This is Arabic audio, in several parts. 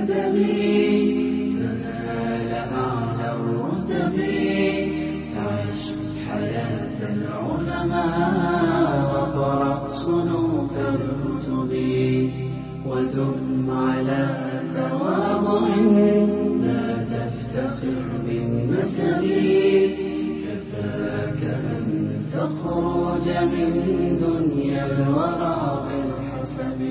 الأدب تنال أعلى الرتب. عش حياة العلماء وقرأ صنوف الكتب، ودم على تواضع لا تفتخر بالنسب. كفاك أن تخرج من دنيا الورى بالحسب.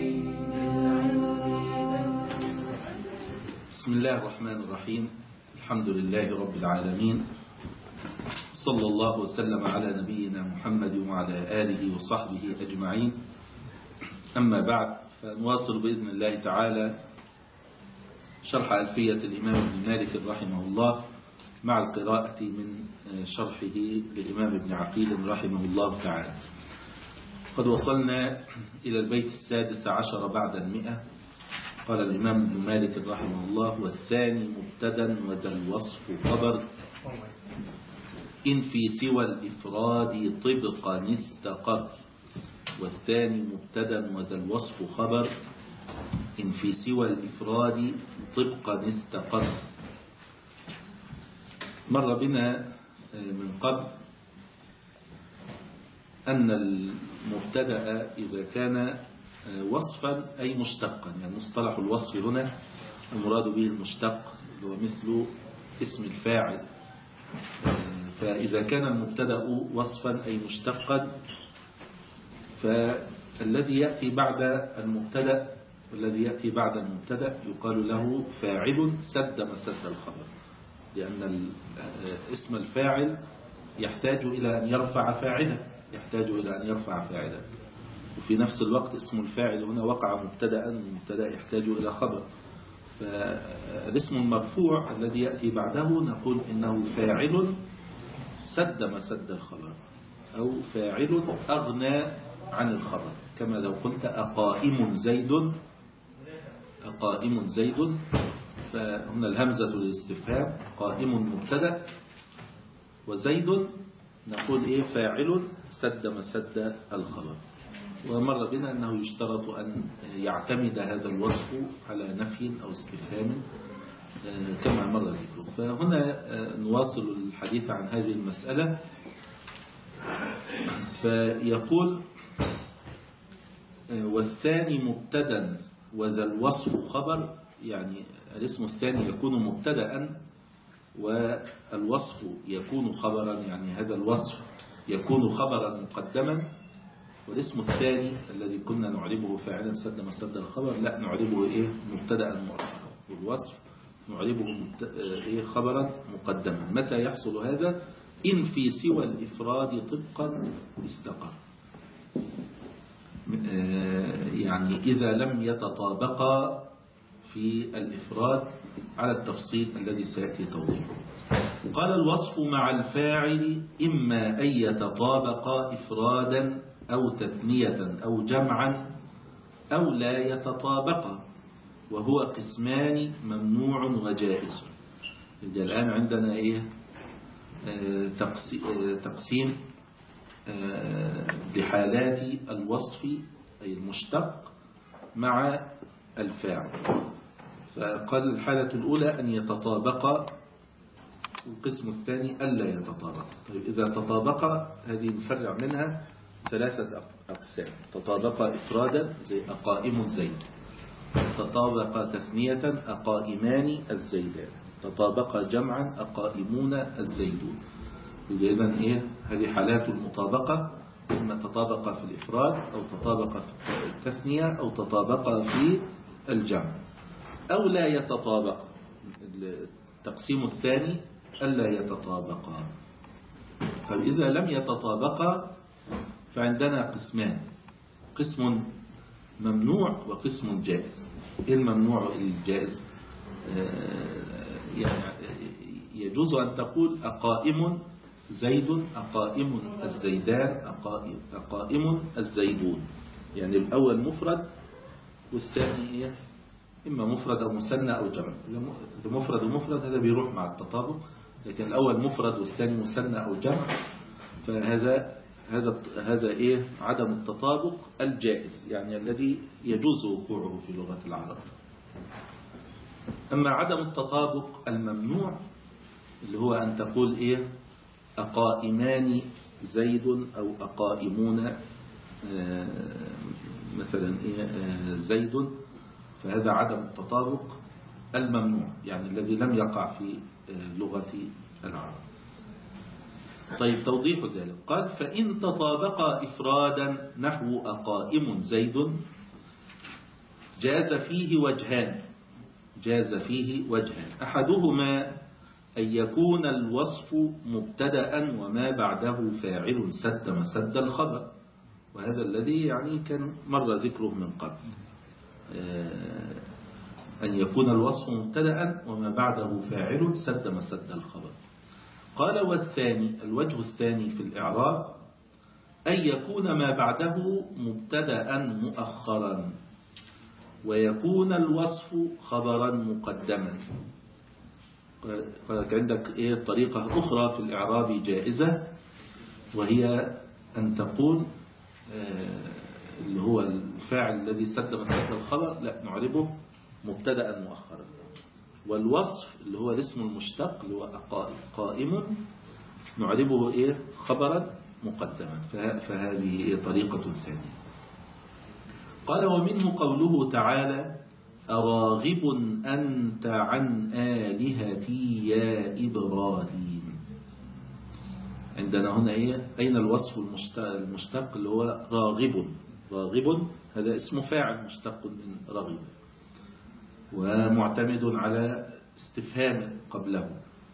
بسم الله الرحمن الرحيم. الحمد لله رب العالمين، صلى الله وسلم على نبينا محمد وعلى آله وصحبه أجمعين. أما بعد، فنواصل بإذن الله تعالى شرح ألفية الإمام ابن مالك رحمه الله مع القراءة من شرحه للإمام ابن عقيل رحمه الله تعالى. قد وصلنا إلى البيت 16 بعد 100. قال الإمام ابن مالك رحمه الله: والثاني مبتدا وذا الوصف خبر، إن في سوى الإفراد طبقا استقر. والثاني مبتدا وذا الوصف خبر، إن في سوى الإفراد طبقا استقر. مر بنا من قبل أن المبتدا إذا كان وصفا أي مشتقا، يعني مصطلح الوصف هنا المراد به المشتق، هو مثل اسم الفاعل. فإذا كان المبتدا وصفا أي مشتقا، فالذي يأتي بعد المبتدا يقال له فاعل سد مسد الخبر، لأن اسم الفاعل يحتاج إلى أن يرفع فاعلا، وفي نفس الوقت اسم الفاعل هنا وقع مبتدا، المبتدا يحتاج إلى خبر. فالاسم المرفوع الذي يأتي بعده نقول إنه فاعل سد مسد الخبر، أو فاعل أغنى عن الخبر، كما لو قلت أقائم زيد، فهنا الهمزة للاستفهام، قائم مبتدا وزيد نقول فاعل سد مسد الخبر. ومر بنا أنه يشترط أن يعتمد هذا الوصف على نفي أو استفهام كما مر ذكره. فهنا نواصل الحديث عن هذه المسألة. فيقول: والثاني مبتدا وذا الوصف خبر، يعني الاسم الثاني يكون مبتدا والوصف يكون خبرا، يعني هذا الوصف يكون خبرا مقدما. والاسم الثاني الذي كنا نعربه فاعلا سد مسد الخبر، لا نعربه مبتدا مؤخرا، والوصف نعربه خبرا مقدما. متى يحصل هذا؟ إن في سوى الإفراد طبقا استقر، يعني إذا لم يتطابقا في الإفراد على التفصيل الذي سيأتي توضيحه. قال: الوصف مع الفاعل إما أن يتطابقا إفرادا أو تثنية أو جمعا أو لا يتطابقا، وهو قسمان ممنوع وجائز. الآن عندنا تقسيم لحالات الوصف أي المشتق مع الفاعل. فقال الحالة الأولى أن يتطابقا، والقسم الثاني ألا يتطابقا. طيب إذا تطابقا هذه نفرع منها 3 أقسام: تطابقا إفرادا زي أقائم زيد، تطابقا تثنية أقائمان الزيدان، تطابقا جمعا أقائمون الزيدون. إذن هذه حالات المطابقة، إما تطابق في الإفراد أو تطابق في التثنية أو تطابق في الجمع أو لا يتطابق. التقسيم الثاني ألا يتطابقا. فإذا لم يتطابقا فعندنا قسمان: قسم ممنوع وقسم جائز. الممنوع الجائز يجوز أن تقول أقائم زيد، أقائم الزيدان، أقائم الزيدون، يعني الأول مفرد والثاني إما مفرد أو مثنى أو جمع. إذا مفرد ومفرد هذا بيروح مع التطابق، لكن الأول مفرد والثاني مثنى أو جمع، فهذا عدم التطابق الجائز، يعني الذي يجوز وقوعه في لغة العرب. أما عدم التطابق الممنوع اللي هو أن تقول إيه أقائمان زيد أو أقائمون مثلا إيه زيد، فهذا عدم التطابق الممنوع، يعني الذي لم يقع في لغة العرب. طيب توضيح ذلك قال فإن تطابقا إفرادا نحو أقائم زيد جاز فيه وجهان أحدهما أن يكون الوصف مبتدأ وما بعده فاعل سد مسد الخبر، وهذا الذي يعني كان مر ذكره من قبل، أن يكون الوصف مبتدأ وما بعده فاعل سد مسد الخبر. قال والثاني الوجه الثاني في الإعراب أن يكون ما بعده مبتدأ مؤخرا ويكون الوصف خبرا مقدما. عندك إيه طريقة أخرى في الإعراب جائزة، وهي أن تقول اللي هو الفاعل الذي سد مسد الخبر لا نعربه مبتدأ مؤخرا، والوصف اللي هو الاسم المشتق اللي هو قائم نعربه إيه خبرا مقدما. فهذه طريقة ثانية. قال ومنه قوله تعالى أراغب أنت عن آلهتي يا إبراهيم. عندنا هنا إيه أين الوصف المشتق اللي هو راغب هذا اسم فاعل مشتق من رغب ومعتمد على استفهام قبله.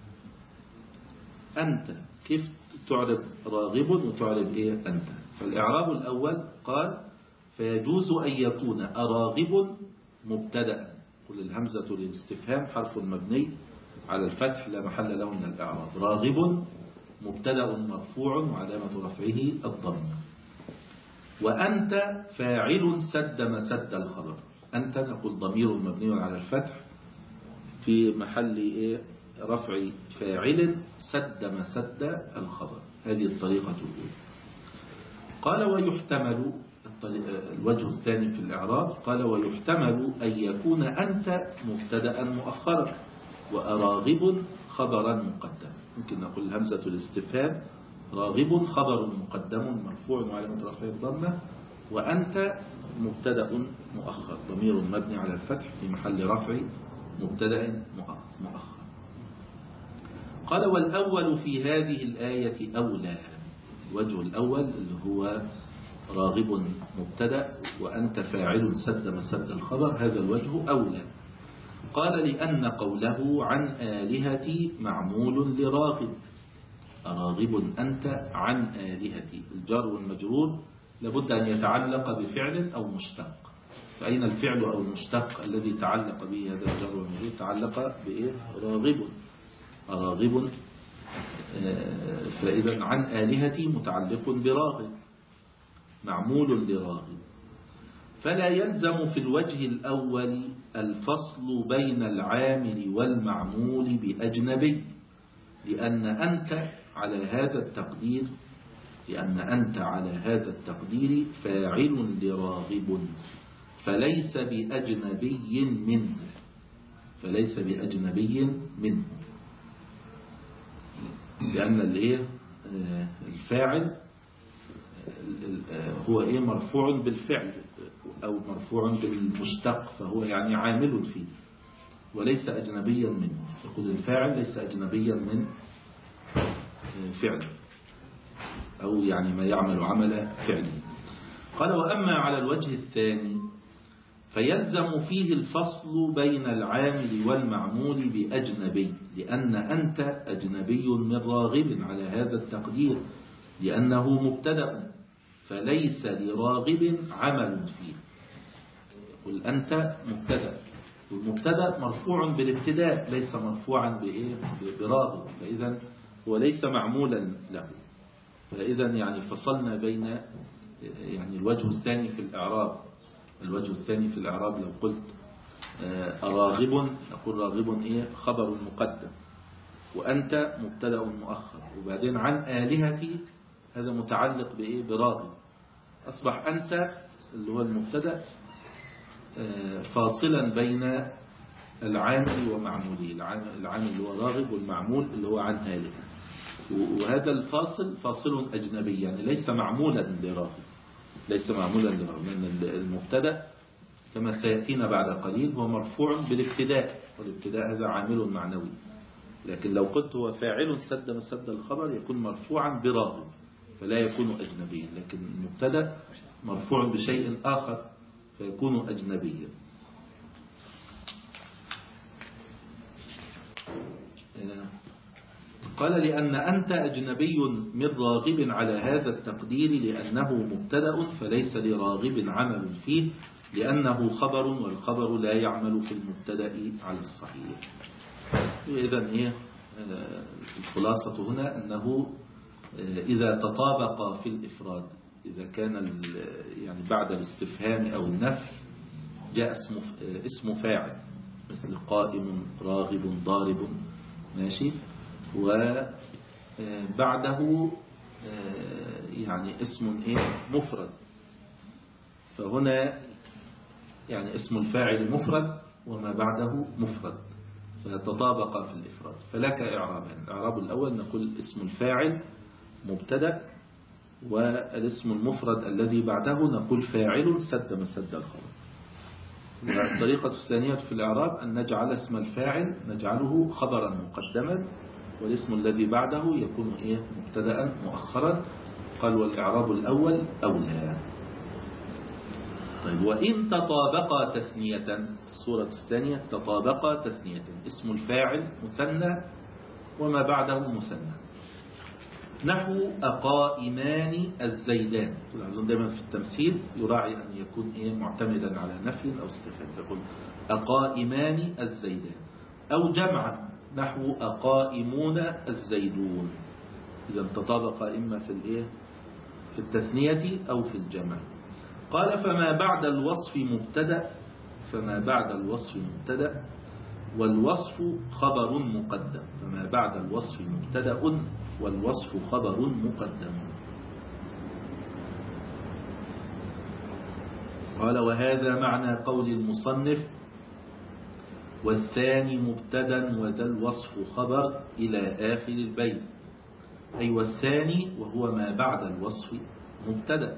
أنت كيف تعرب راغب وتعرب إيه أنت؟ فالإعراب الأول قال فيجوز أن يكون أراغب مبتدأ، قل الهمزة للاستفهام حرف مبني على الفتح لا محل له من الإعراب، راغب مبتدأ مرفوع وعلامة رفعه الضم، وأنت فاعل سد مسد الخبر. أنت نقول ضمير مبني على الفتح في محل إيه رفع فاعل سد مسد الخبر. هذه الطريقة الأولى. قال ويحتمل الوجه الثاني في الإعراب قال ويحتمل أن يكون أنت مبتدأ مؤخرا وأراغب خبرا مقدما. ممكن نقول همزة الاستفهام راغب خبر مقدم مرفوع وعلامة رفعه الضمة، وأنت مبتدأ مؤخر ضمير مبني على الفتح في محل رفع مبتدأ مؤخر. قال والأول في هذه الآية أولى. الوجه الأول اللي هو راغب مبتدأ وأنت فاعل سد مسد الخبر، هذا الوجه أولى. قال لأن قوله عن آلهتي معمول لراغب، راغب أنت عن آلهتي، الجار والمجرور لابد أن يتعلق بفعل أو مشتق. فأين الفعل أو المشتق الذي تعلق به هذا الجار والمجرور؟ تعلق بإيه؟ راغب. فإذا عن آلهتي متعلق براغب معمول لراغب. فلا يلزم في الوجه الأول الفصل بين العامل والمعمول بأجنبي، لأن أنت على هذا التقدير فاعل لراغب فليس بأجنبي منه، لأن الفاعل هو إيه مرفوع بالفعل أو مرفوع بالمشتق، فهو يعني عامل فيه وليس أجنبيا منه. يقول الفاعل ليس أجنبيا من فعل أو يعني ما يعمل عمل فعله. قال وأما على الوجه الثاني فيلزم فيه الفصل بين العامل والمعمول بأجنبي، لأن أنت أجنبي من راغب على هذا التقدير لأنه مبتدأ فليس لراغب عمل فيه. قل أنت مبتدأ، والمبتدأ مرفوع بالابتداء ليس مرفوعا براغب، فإذا هو ليس معمولا له. فإذا يعني فصلنا بين يعني الوجه الثاني في الإعراب لو قلت أراغب نقول راغب إيه خبر مقدم وأنت مبتدأ مؤخر، وبعدين عن آلهتي هذا متعلق بإيه براغب، أصبح أنت اللي هو المبتدأ فاصلا بين العامل ومعموله، العامل اللي هو راغب والمعمول اللي هو عن هالك. وهذا الفاصل فاصل أجنبي، يعني ليس معمولا لراغب، ليس معمولا لراغب، لأن المبتدا كما سيأتينا بعد قليل هو مرفوع بالابتداء، والابتداء هذا عامل معنوي. لكن لو قلت هو فاعل سد مسد الخبر يكون مرفوعا براغب فلا يكون أجنبيا، لكن المبتدا مرفوع بشيء آخر فيكون أجنبيا. قال لأن أنت أجنبي من راغب على هذا التقدير لأنه مبتدأ فليس لراغب عمل فيه لأنه خبر، والخبر لا يعمل في المبتدأ على الصحيح. إذن إيه الخلاصة هنا أنه إذا تطابق في الإفراد، إذا كان يعني بعد الاستفهام أو النفي جاء اسم فاعل مثل قائم راغب ضارب ماشي، وبعده يعني اسم مفرد، فهنا يعني اسم الفاعل مفرد وما بعده مفرد فتطابق في الإفراد، فلك إعرابان. الإعراب الأول نقول اسم الفاعل مبتدأ، والاسم المفرد الذي بعده نقول فاعل سد مسد الخبر. والطريقة الثانية في الإعراب أن نجعل اسم الفاعل نجعله خبرا مقدما، والاسم الذي بعده يكون مبتدأ مؤخرا. قال والإعراب الأول أولى. طيب وإن تطابقا تثنية، الصورة الثانية تطابقا تثنية، اسم الفاعل مثنى وما بعده مثنى، نحو أقائمان الزيدان. تلاحظون دائما في التمثيل يراعي أن يكون معتمدا على نفي أو استفهام، يقول أقائمان الزيدان، أو جمعا نحو أقائمون الزيدون. إذا تطابق إما في التثنية أو في الجمع. قال فما بعد الوصف مبتدأ، فما بعد الوصف مبتدأ والوصف خبر مقدم، فما بعد الوصف مبتدأ والوصف خبر مقدم. قال وهذا معنى قول المصنف والثاني مبتدا وذا الوصف خبر إلى آخر البيت، أي والثاني وهو ما بعد الوصف مبتدا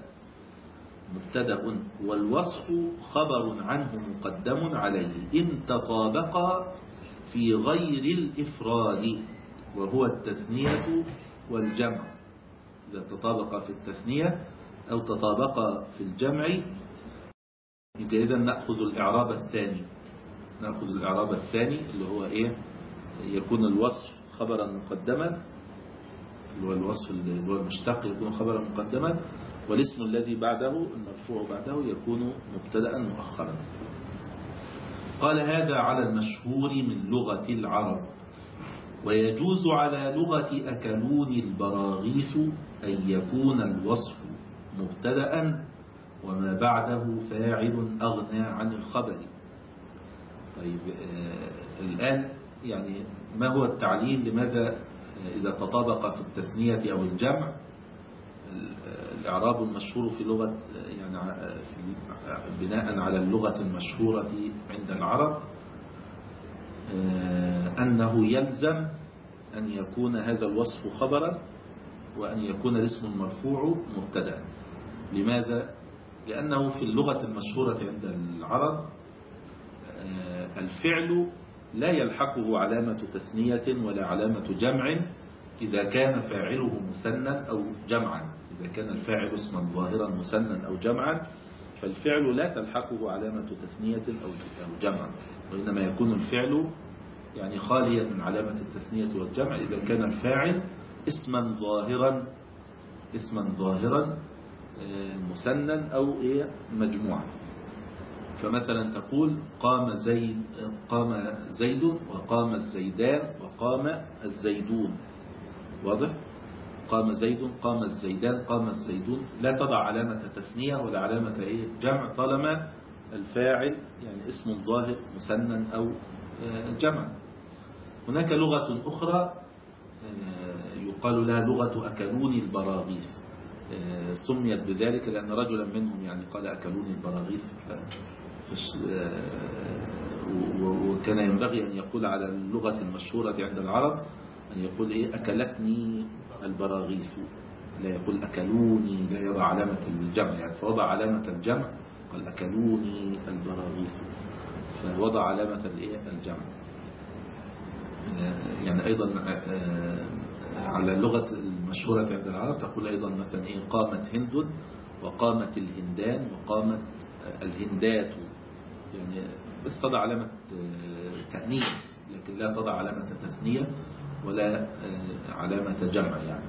والوصف خبر عنه مقدم عليه إن تطابقا في غير الإفراد وهو التثنية والجمع. إذا تطابقا في التثنية أو تطابقا في الجمع إذا نأخذ الإعراب الثاني، نأخذ الإعراب الثاني اللي هو يكون الوصف خبرا مقدما، اللي هو الوصف اللي هو المشتق يكون خبرا مقدما، والاسم الذي بعده المرفوع بعده يكون مبتدأ مؤخرا. قال هذا على المشهور من لغة العرب، ويجوز على لغة أكلون البراغيث أن يكون الوصف مبتدأ وما بعده فاعل أغنى عن الخبر. طيب الآن يعني ما هو التعليل لماذا إذا تطابق في التثنية أو الجمع؟ الإعراب المشهور في لغة يعني بناء على اللغة المشهورة عند العرب أنه يلزم أن يكون هذا الوصف خبرا وأن يكون الاسم المرفوع مبتدأ. لماذا؟ لأنه في اللغة المشهورة عند العرب الفعل لا يلحقه علامة تثنية ولا علامة جمع إذا كان فاعله مثنى أو جمعا. إذا كان الفاعل اسما ظاهرا مثنى أو جمعا فالفعل لا تلحقه علامة تثنية أو جمع، وإنما يكون الفعل يعني خاليا من علامة التثنية والجمع إذا كان الفاعل اسما ظاهرا مثنى أو مجموعا. فمثلا تقول قام زيد وقام الزيدان وقام الزيدون، واضح؟ قام زيد قام الزيدان قام الزيدون، لا تضع علامة تثنية ولا علامة جمع طالما الفاعل يعني اسم ظاهر مثنى أو جمع. هناك لغة أخرى يقال لها لغة أكلون البراغيث، سميت بذلك لأن رجلا منهم يعني قال أكلون البراغيث، وكان ينبغي أن يقول على اللغة المشهورة عند العرب أن يقول إيه أكلتني البراغيث، لا يقول أكلوني، لا يضع علامة الجمع يعني، فوضع علامة الجمع قال أكلوني البراغيث، فوضع علامة الجمع. يعني أيضا على اللغة المشهورة عند العرب تقول أيضا مثلا إيه قامت هند وقامت الهندان وقامت الهندات، يعني بس تضع علامة تأنيث لكن لا تضع علامة تثنية ولا علامة جمع يعني.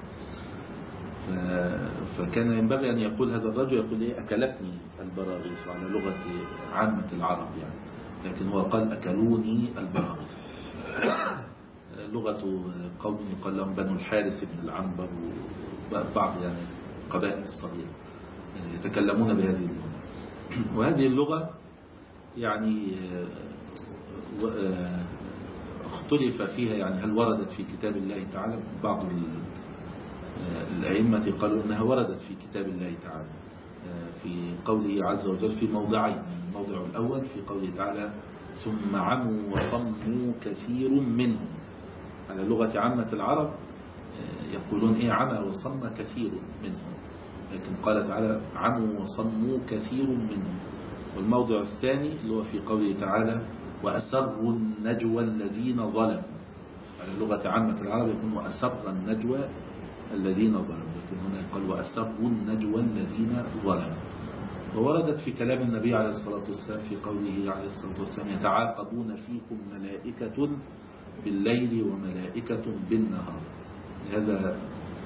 فكان ينبغي أن يقول هذا الرجل يقول إيه أكلتني البراغيث على لغة عامة العرب يعني، لكن هو قال أكلوني البراغيث. لغة قوم يقال لهم بنو الحارث بن العنبر وبعض يعني قبائل الصغيرة يتكلمون بهذه اللغة. وهذه اللغة يعني اختلف فيها يعني هل وردت في كتاب الله تعالى. بعض الأئمة قالوا أنها وردت في كتاب الله تعالى في قوله عز وجل في موضعين. الموضع الأول في قوله تعالى ثم عموا وصموا كثير منهم. على لغة عامة العرب يقولون إيه عمى وصم كثير منهم، لكن قال تعالى عموا وصموا كثير منهم. والموضع الثاني اللي هو في قوله تعالى وأسروا النجوى الذين ظلموا. على لغة عامة العرب يكون وأسر النجوى الذين ظلموا، لكن هنا يقال وأسروا النجوى الذين ظلموا. ووردت في كلام النبي عليه الصلاة والسلام في قوله عليه الصلاة والسلام يتعاقبون فيكم ملائكة بالليل وملائكة بالنهار. لهذا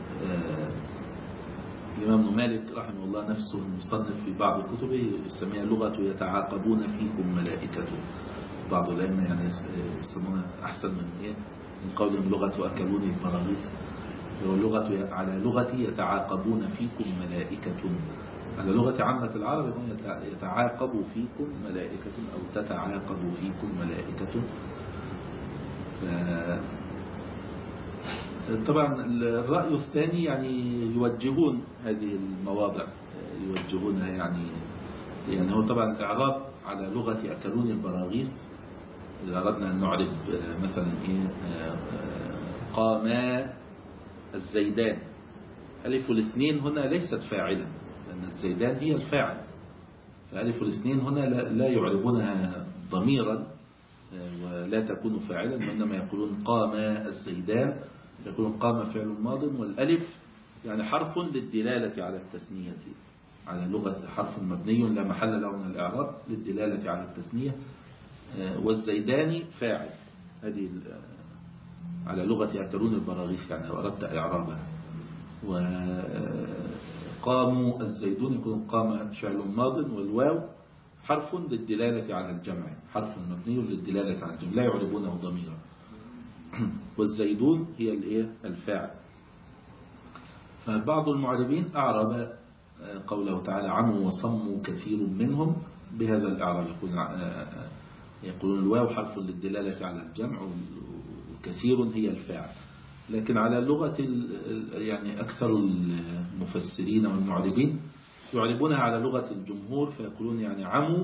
الإمام مالك رحمه الله نفسه المصنف في بعض كتبه يسميها لغة يتعاقبون فيكم ملائكة. بعض الأئمة يعني يسمونها أحسن من إيه من قولهم لغة أكلوني البراغيث. لغة على لغتي يتعاقبون فيكم ملائكة. على لغة عامة العرب يكون يتعاقب فيكم ملائكة أو تتعاقب فيكم ملائكة. طبعا الرأي الثاني يعني يوجهون هذه المواضع يوجهونها يعني هو طبعا الإعراب على لغة أكلون البراغيث إذا أردنا أن نعرب مثلا إيه قاما الزيدان. ألف الاثنين هنا ليست فاعلا لأن الزيدان هي الفاعل، فألف الاثنين هنا لا يعربونها ضميرا ولا تكون فاعلا، وإنما يقولون قام الزيدان، يقولون قام فعل ماض والألف يعني حرف للدلالة على التثنية. على لغة حرف مبني لا محل له من الإعراب للدلالة على التثنية. والزيدان فاعل. هذه على لغة أكلون البراغيث يعني لو أردت إعرابها. وقاموا الزيدون يكون قام فعل ماض والواو حرف للدلالة على الجمع، حرف مبني للدلالة على الجمع لا يعربونه ضميرا. والزيدون هي الفاعل. فبعض المعربين أعرب قوله تعالى عموا وصموا كثير منهم بهذا الإعراب، يقولون الواو حرف للدلالة على الجمع وكثير هي الفاعل. لكن على لغة يعني أكثر المفسرين والمعربين يعربونها على لغة الجمهور فيقولون يعني عموا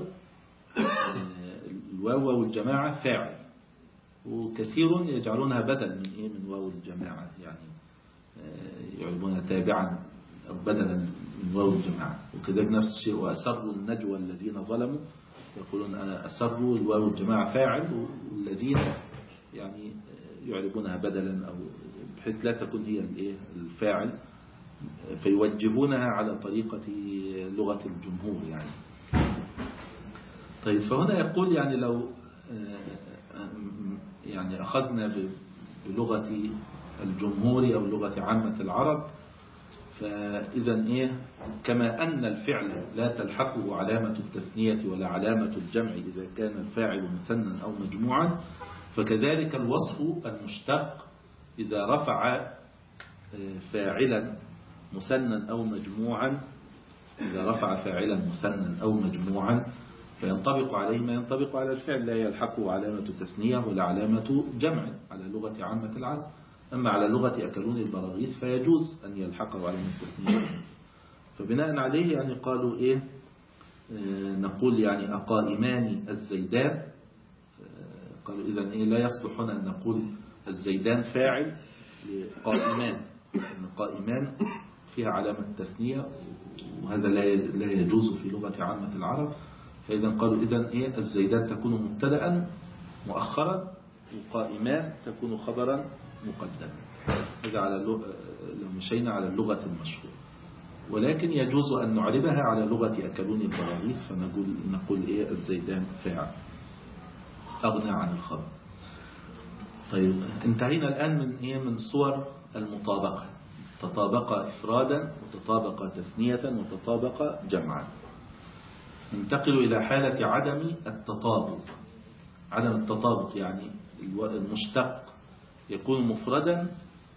الواو والجماعة فاعل، وكثير يجعلونها بدل من واو الجماعة يعني يعربونها تابعا أو بدلا من واو الجماعة. وكذلك نفس الشيء وأسروا النجوى الذين ظلموا يقولون أسروا الواو الجماعة فاعل والذين يعني يعربونها بدلا أو بحيث لا تكون هي الفاعل فيوجهونها على طريقة لغة الجمهور يعني. طيب فهنا يقول يعني لو يعني أخذنا بلغة الجمهور أو لغة عامة العرب فإذا كما أن الفعل لا تلحقه علامة التثنية ولا علامة الجمع إذا كان الفاعل مثنى أو مجموعا، فكذلك الوصف المشتق إذا رفع فاعلا مثنى أو مجموعا، إذا رفع فاعلا مثنى أو مجموعا فينطبق عليه ما ينطبق على الفعل لا يلحقه علامة تثنية ولا علامة جمع على لغة عامة العرب. أما على لغة أكلون البراغيث فيجوز أن يلحقه علامة التثنية. فبناء عليه يعني قالوا نقول يعني أقائمان الزيدان قالوا إذن إيه لا يصلح هنا أن نقول الزيدان فاعل لقائمان، لأن قائمان فيها علامة تثنية وهذا لا يجوز في لغة عامة العرب. فإذا قالوا إذن إيه الزيدان تكون مبتدأ مؤخرا وقائمان تكون خبرا مقدما. هذا على لو مشينا على اللغة المشهورة، ولكن يجوز أن نعربها على لغة أكلون البراغيث فنقول إيه الزيدان فاعل أغنى عن الخبر. طيب انتهينا الآن من إيه من صور المطابقة، تطابق إفرادا وتطابق تثنية وتطابق جمعا. ننتقل إلى حالة عدم التطابق. عدم التطابق يعني المشتق يكون مفردا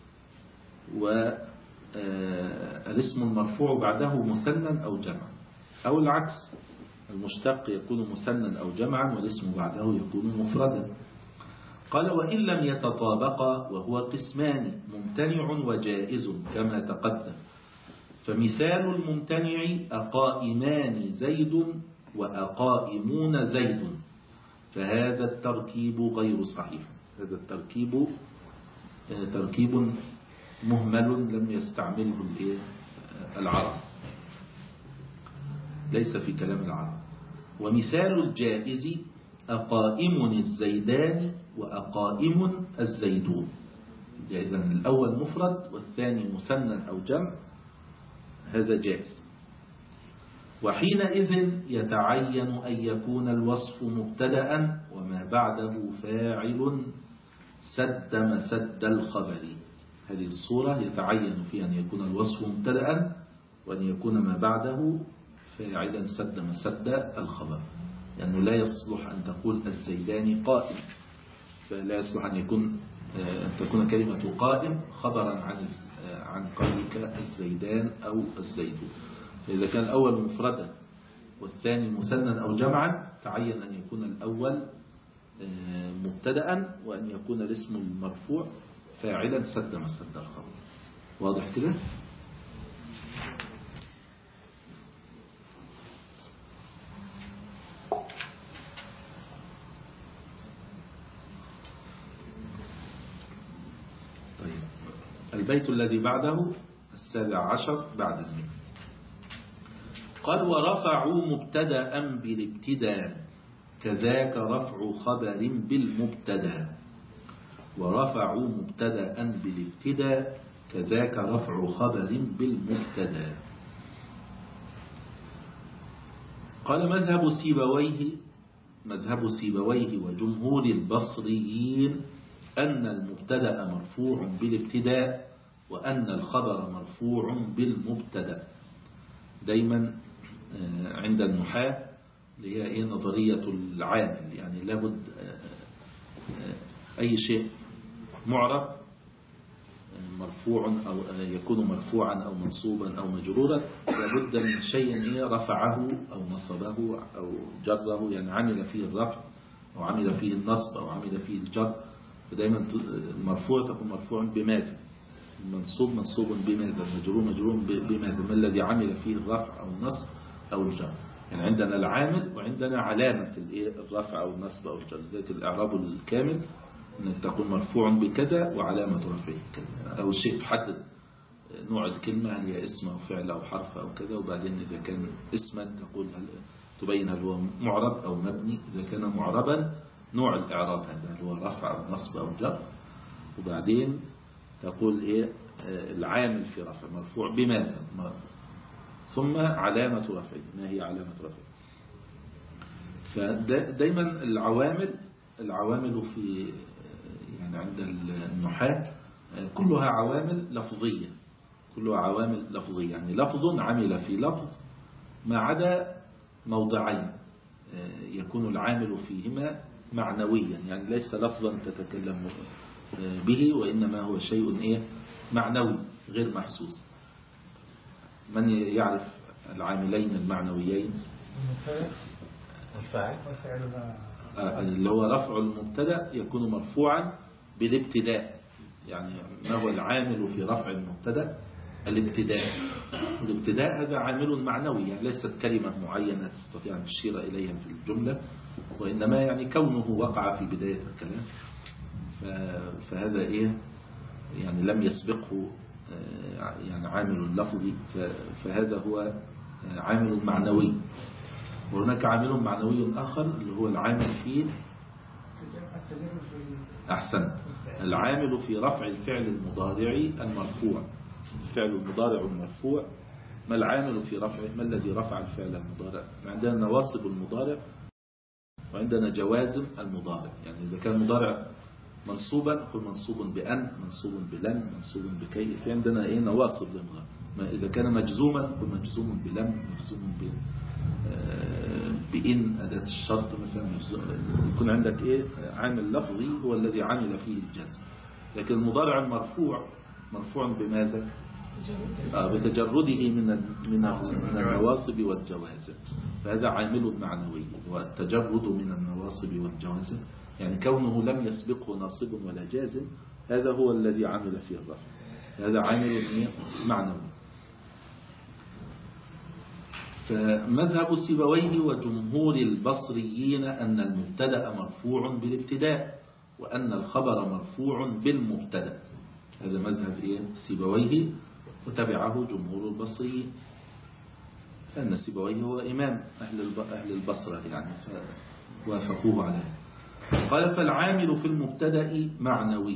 والاسم المرفوع بعده مثنى أو جمع، أو العكس المشتق يكون مثنى أو جمعا والاسم بعده يكون مفردا. قال وإن لم يتطابقا وهو قسمان ممتنع وجائز كما تقدم. فمثال الممتنع أقائمان زيد وأقائمون زيد، فهذا التركيب غير صحيح. هذا التركيب تركيب مهمل لم يستعمله العرب، ليس في كلام العرب. ومثال الجائز أقائم الزيدان وأقائم الزيدون. إذن الأول مفرد والثاني مثنى أو جمع، هذا جائز. وحينئذ يتعين أن يكون الوصف مبتدأ وما بعده فاعل سد مسد الخبر. هذه الصورة يتعين فيها أن يكون الوصف مبتدأ وأن يكون ما بعده فاعلا سد مسد الخبر، لأنه لا يصلح أن تقول الزيدان قائم، فلا يصلح أن تكون كلمة قائم خبرا عن قولك الزيدان أو الزيدون. فإذا كان الأول مفردا والثاني مثنى أو جمعا تعين أن يكون الأول مبتدأ وأن يكون الاسم المرفوع فاعلا سد مسد الخبر. واضح كده؟ طيب البيت الذي بعده 17 بعد المئة. قال ورفعوا مبتدأ بالابتداء كذاك رفع خبر بالمبتدأ. ورفعوا مبتدأ بالابتداء كذاك رفع خبر بالمبتدأ. قال مذهب سيبويه وجمهور البصريين أن المبتدأ مرفوع بالابتداء وأن الخبر مرفوع بالمبتدأ. دايما عند النحاة اللي هي نظرية العامل، يعني لابد أي شيء معرب مرفوع أو يكون مرفوعا أو منصوبا أو مجرورا لابد من شيء رفعه أو نصبه أو جره، يعني عمل فيه الرفع أو عمل فيه النصب أو عمل فيه الجر. فدايما المرفوع تكون مرفوع بماذا، منصوب بماذا، مجرور بماذا، ما الذي عمل فيه الرفع أو النصب أو الجر. يعني عندنا العامل وعندنا علامة الرفع أو النصب أو الجر. ذلك الإعراب الكامل أن تكون مرفوع بكذا وعلامة رفعه كذا، أو شيء تحدد نوع الكلمة هل هي اسم أو فعل أو حرف أو كذا، وبعدين إذا كان اسما تبين هل هو معرب أو مبني. إذا كان معربا نوع الإعراب هذا هل هو رفع أو نصب أو جر، وبعدين تقول العامل في رفع مرفوع بماذا، ثم علامة رفعه ما هي علامة رفعه. فدايما العوامل في يعني عند النحاة كلها عوامل لفظية، يعني لفظ عمل في لفظ ما عدا موضعين يكون العامل فيهما معنويا، يعني ليس لفظا تتكلم به وإنما هو شيء معنوي غير محسوس. من يعرف العاملين المعنويين؟ الفاعل اللي هو رفع المبتدا يكون مرفوعا بالابتداء. يعني ما هو العامل في رفع المبتدا؟ الابتداء هذا عامل معنوي، يعني ليست كلمة معينة تستطيع أن تشير إليها في الجملة، وإنما يعني كونه وقع في بداية الكلام فهذا إيه يعني لم يسبقه يعني عامل لفظي، فهذا هو عامل معنوي. وهناك عامل معنوي آخر اللي هو العامل في أحسن العامل في رفع الفعل المضارع المرفوع. الفعل المضارع المرفوع ما العامل في رفعه؟ ما الذي رفع الفعل المضارع؟ عندنا نواصب المضارع وعندنا جوازم المضارع. يعني إذا كان المضارع منصوبا نقول منصوب بأن، منصوب بلم، منصوب بكي. في عندنا إيه نواصب للمضارع. إذا كان مجزوما نقول مجزوم بلم، مجزوم بإن أداة الشرط مثلا. يكون عندك إيه عامل لفظي هو الذي عمل فيه الجزم. لكن المضارع المرفوع مرفوع بماذا؟ بتجرده من النواصب والجوازم. فهذا عامل معنوي والتجرد من النواصب والجوازم، يعني كونه لم يسبقه ناصب ولا جازم، هذا هو الذي عمل فيه الرفع. هذا عامل معنوي. فمذهب سيبويه وجمهور البصريين أن المبتدأ مرفوع بالابتداء وأن الخبر مرفوع بالمبتدأ. هذا مذهب سيبويه وتبعه جمهور البصريين، لأن سيبويه هو إمام أهل البصرة يعني فوافقوه عليه. قال فالعامل في المبتدأ معنوي،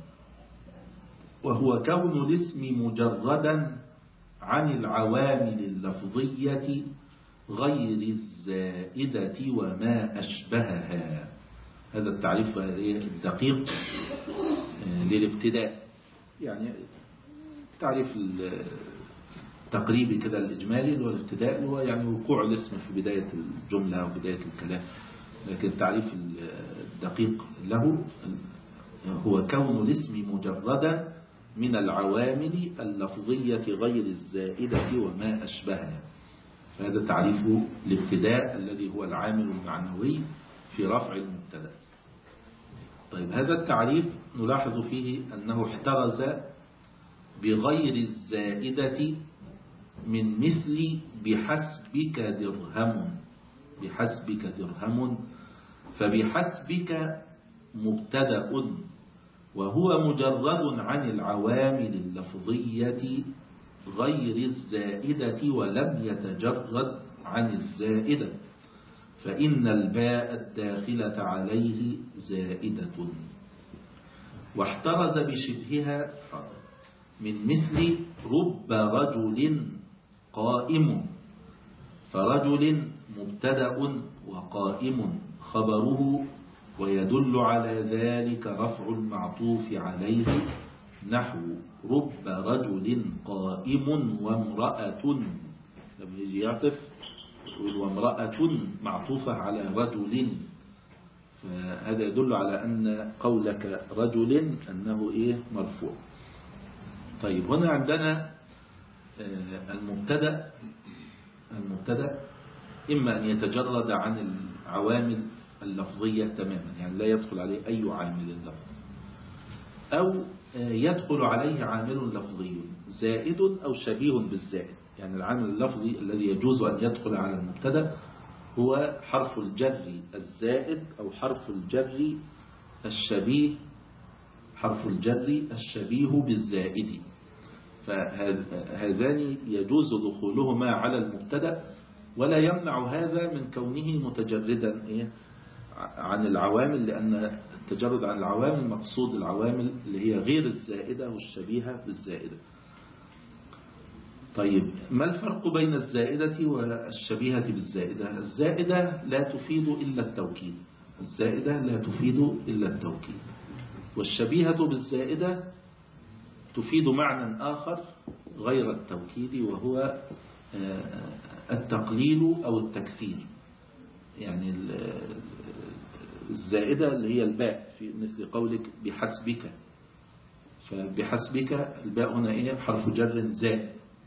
وهو كون الاسم مجردا عن العوامل اللفظية غير الزائدة وما أشبهها. هذا التعريف الدقيق للابتداء، يعني تعريف التقريبي كده الإجمالي اللي هو الابتداء، هو يعني وقوع الاسم في بداية الجملة أو بداية الكلام. لكن التعريف الدقيق له هو كون الاسم مجردا من العوامل اللفظية غير الزائدة وما أشبهها. فهذا تعريف الابتداء الذي هو العامل المعنوي في رفع المبتدأ. طيب هذا التعريف نلاحظ فيه أنه احترز بغير الزائدة من مثل بحسبك درهم. بحسبك درهم، فبحسبك مبتدأ وهو مجرد عن العوامل اللفظية غير الزائدة ولم يتجرد عن الزائدة، فإن الباء الداخلة عليه زائدة. واحترز بشبهها من مثل رب رجل قائم، فرجل مبتدأ وقائم خبره، ويدل على ذلك رفع المعطوف عليه نحو رب رجل قائم وامرأة. لما يجي يعطف يقول وامرأة معطوفة على رجل، فهذا يدل على أن قولك رجل أنه مرفوع. طيب هنا عندنا المبتدأ إما أن يتجرد عن العوامل اللفظية تماما، يعني لا يدخل عليه أي عامل لفظي، أو يدخل عليه عامل لفظي زائد أو شبيه بالزائد. يعني العامل اللفظي الذي يجوز أن يدخل على المبتدأ هو حرف الجر الزائد أو حرف الجر الشبيه، حرف الجر الشبيه بالزائد. فهذان يجوز دخولهما على المبتدأ، ولا يمنع هذا من كونه متجردا عن العوامل، لأن التجرد عن العوامل مقصود العوامل اللي هي غير الزائدة والشبيهة بالزائدة. طيب ما الفرق بين الزائدة والشبيهة بالزائدة؟ الزائدة لا تفيد إلا التوكيد، الزائدة لا تفيد إلا التوكيد، والشبيهة بالزائدة تفيد معنى آخر غير التوكيد، وهو التقليل أو التكثير. يعني الزائدة اللي هي الباء في مثل قولك بحسبك، فبحسبك الباء هنا حرف جر زائد.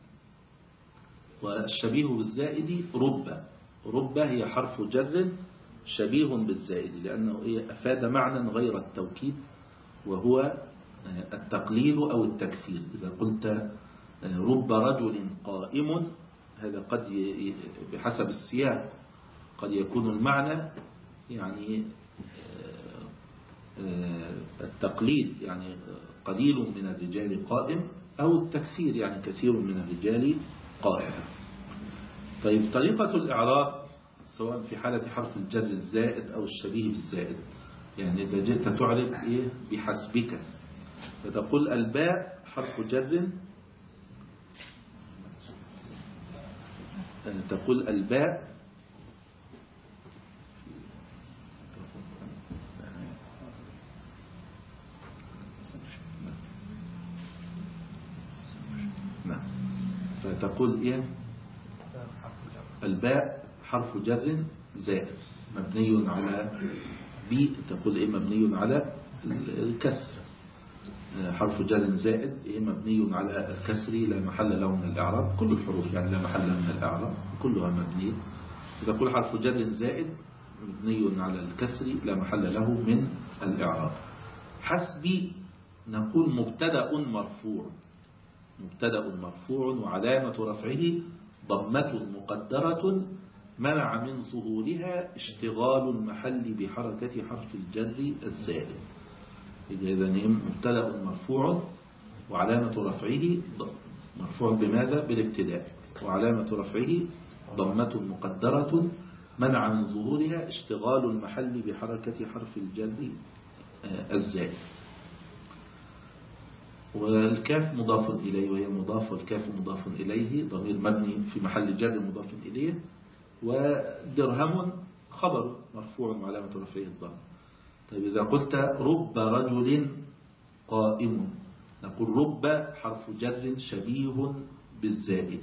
والشبيه بالزائد رب هي حرف جر شبيه بالزائد، لأنه أفاد معنى غير التوكيد، وهو التقليل أو التكثير. إذا قلت رب رجل قائم، هذا قد بحسب السياق قد يكون المعنى يعني التقليل يعني قليل من الرجال قائم، أو التكسير يعني كثير من الرجال قائم. طيب طريقة الإعراب سواء في حالة حرف الجر الزائد أو الشبيه بالزائد، يعني إذا جئت تعرف إيه بحسبك فتقول الباء حرف جر، تقول الباء فتقول إيه الباء حرف جر زائد مبني على تقول إيه مبني على الكسر، حرف جر زائد إيه مبني على الكسر لا محل له من الإعراب، كل الحروف يعني لا محل من الإعراب كلها مبنية. تقول حرف جر زائد مبني على الكسر لا محل له من الإعراب. حسبي نقول مبتدأ مرفوع، مبتدأ مرفوع وعلامة رفعه ضمة مقدرة منع من ظهورها اشتغال المحل بحركة حرف الجر الزائد. إذا مبتدأ مرفوع وعلامة رفعه مرفوع بماذا؟ بالابتداء، وعلامة رفعه ضمة مقدرة منع من ظهورها اشتغال المحل بحركة حرف الجر الزائد. والكاف مضاف إليه وهي مضاف، والكاف مضاف إليه ضمير مبني في محل جر مضاف إليه. ودرهم خبر مرفوع وعلامة رفعه الضم. طيب إذا قلت رب رجل قائم نقول رب حرف جر شبيه بالزائد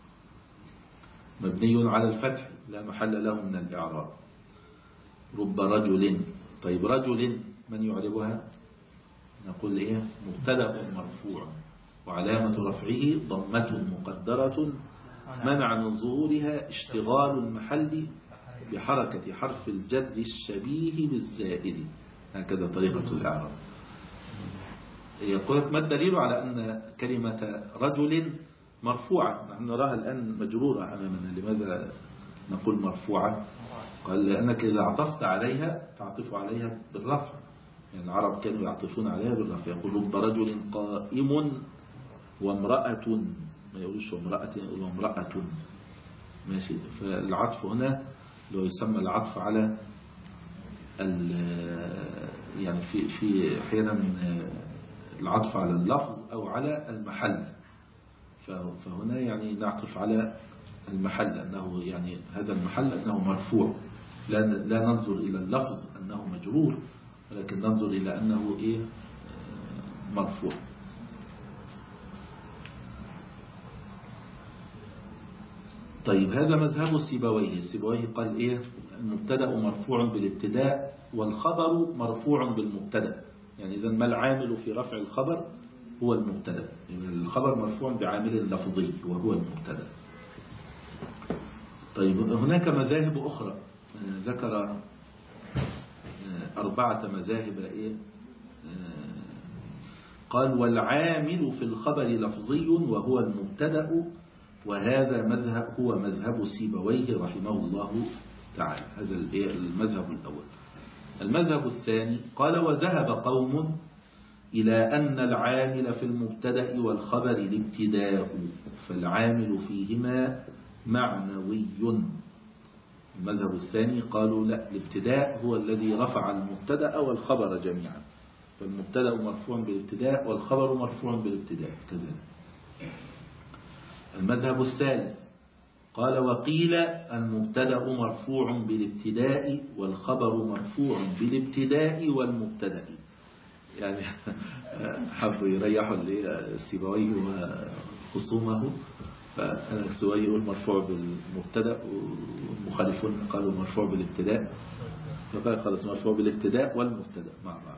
مبني على الفتح لا محل له من الإعراب. رب رجل. طيب رجل من يعربها؟ نقول إيه مبتدأ مرفوع وعلامة رفعه ضمة مقدرة منع من ظهورها اشتغال المحل بحركة حرف الجر الشبيه بالزائد. هكذا طريقة الإعراب. يقول ما الدليل على أن كلمة رجل مرفوعة؟ نحن نراها الآن مجرورة أمامنا، لماذا نقول مرفوعة؟ قال لأنك إذا عطفت عليها تعطف عليها بالرفع، يعني العرب كانوا يعطفون عليها بالرفع، يقول رب رجل قائم وامرأة، ما يقولوش وامرأة، يقول وامرأة ماشي. فالعطف هنا لو يسمى العطف على يعني في أحيانا العطف على اللفظ أو على المحل، فهنا يعني نعطف على المحل أنه يعني هذا المحل أنه مرفوع، لا ننظر إلى اللفظ أنه مجرور، ولكن ننظر إلى أنه إيه مرفوع. طيب هذا مذهب سيبويه. سيبويه قال إيه المبتدأ مرفوع بالابتداء والخبر مرفوع بالمبتدأ، يعني إذن ما العامل في رفع الخبر هو المبتدأ، الخبر مرفوع بعامل لفظي وهو المبتدأ. طيب هناك مذاهب أخرى، ذكر 4 مذاهب إيه قال والعامل في الخبر لفظي وهو المبتدأ، وهذا مذهب هو مذهب سيبويه رحمه الله تعالى. هذا المذهب الأول. المذهب الثاني قال وذهب قوم إلى أن العامل في المبتدأ والخبر الابتداء، فالعامل فيهما معنوي. المذهب الثاني قالوا لا، الابتداء هو الذي رفع المبتدأ والخبر جميعا، فالمبتدأ مرفوع بالابتداء والخبر مرفوع بالابتداء كذلك. المذهب الثالث قال وقيل المبتدأ مرفوع بالابتداء والخبر مرفوع بالابتداء والمبتدأ، يعني حبوا يريحوا السيبويه وخصومه، فأنا السيبويه يقول مرفوع بالمبتدأ والمخالفون قالوا مرفوع بالابتداء، فقال خلاص مرفوع بالابتداء والمبتدأ مع بعض.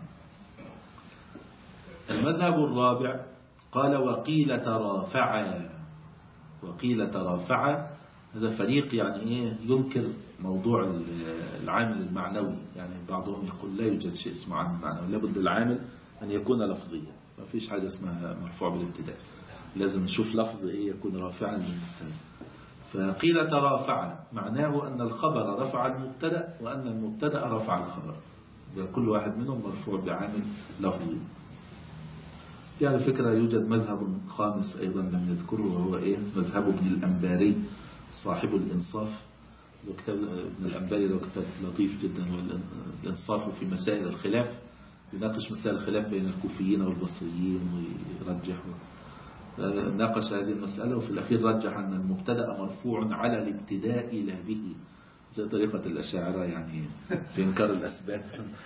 المذهب الرابع قال وقيل ترافعا. وقيل ترافعا هذا فريق يعني ايه ينكر موضوع العامل المعنوي، يعني بعضهم يقول لا يوجد شيء اسمه عامل معنوي، لابد العامل أن يكون لفظيا، ما فيش حاجة اسمها مرفوع بالابتداء، لازم نشوف لفظ ايه يكون رافعا للمبتدأ. فقيل ترافعنا، معناه أن الخبر رفع المبتدأ وأن المبتدأ رفع الخبر، كل واحد منهم مرفوع بعامل لفظي. يعني فكرة يوجد مذهب خامس أيضا لم يذكره، وهو مذهب ابن الأنباري صاحب الإنصاف. ابن الأنباري له كتاب لطيف جدا، والإنصاف في مسائل الخلاف، يناقش مسائل الخلاف بين الكوفيين والبصريين ويرجح. ناقش هذه المسألة وفي الأخير رجح أن المبتدأ مرفوع على الابتداء لا به، زي طريقة الأشاعرة يعني في إنكار الأسباب.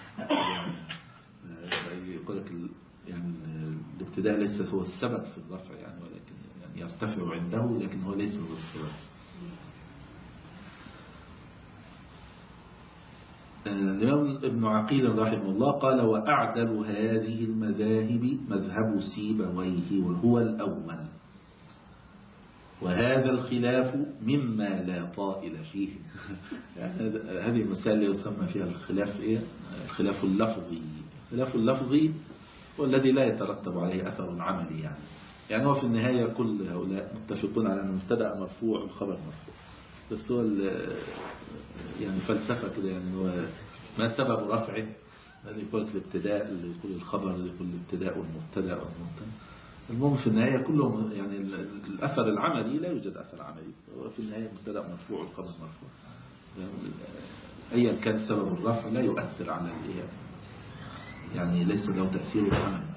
يقول لك يعني الابتداء ليس هو السبب في الرفع يعني، ولكن يعني يرتفع عنده لكن هو ليس هو السبب. الإمام ابن عقيل رحمه الله قال: وأعدل هذه المذاهب مذهب سيبويه وهو الأول، وهذا الخلاف مما لا طائل فيه. يعني هذه المسائل يسمى فيها الخلاف الخلاف اللفظي. الخلاف اللفظي والذي لا يترتب عليه أثر عملي يعني هو في النهاية كل هؤلاء متفقون على أن المبتدأ مرفوع والخبر مرفوع، بس هو يعني فلسفة كده يعني هو ما سبب رفعه، اللي يقول الابتداء، اللي يقول الخبر، اللي يقول الابتداء والمبتدأ والمبتدأ. المهم في النهاية كلهم يعني الأثر العملي لا يوجد أثر عملي، وفي النهاية المبتدأ مرفوع والخبر مرفوع، أيا كان سبب الرفع لا يؤثر على يعني ليس له تأثير عملي.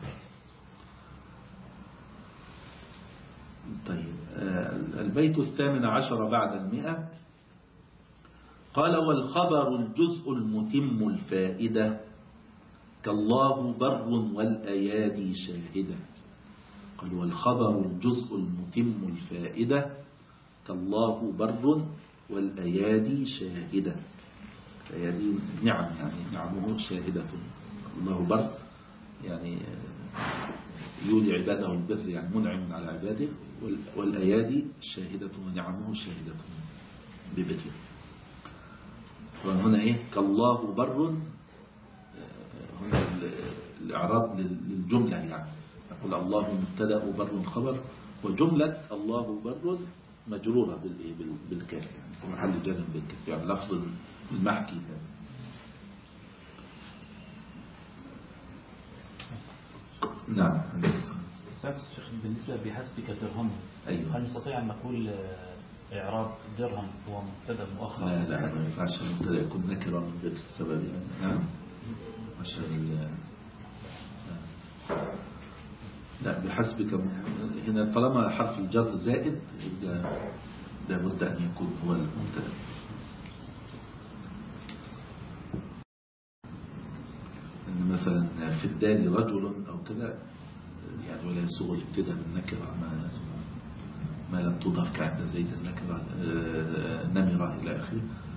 طيب البيت 18 بعد 100 قال: والخبر الجزء المتم الفائدة كالله بر والأيادي شاهدة. قال: والخبر الجزء المتم الفائدة كالله بر والأيادي شاهدة. الأيادي نعم يعني نعمه شاهدة. الله بر يعني يولي عباده البر يعني منعم على عباده، والأيادي شاهدة ونعمه شاهدة ببره. هنا كالله بر، هنا الإعراب للجملة يعني يقول الله مبتدأ بر خبر، وجملة الله بر مجرورة بالكاف يعني في محل جر بالكاف، يعني لفظ المحكي. نعم. شيخ بالنسبة بحسبك درهم، أيوة. هل نستطيع أن نقول إعراب درهم هو مبتدأ مؤخر؟ لا ما ينفعش المبتدأ يكون نكرا من غير السبب يعني. نعم عشان لا بحسبك هنا طالما حرف الجر زائد لابد أن يكون هو المبتدأ. إن مثلا في الدال رجل أو كده يعني ولا يسوغ الابتداء بالنكرة ما لم تضاف كعند زيد النكرة نمرة إلى آخره.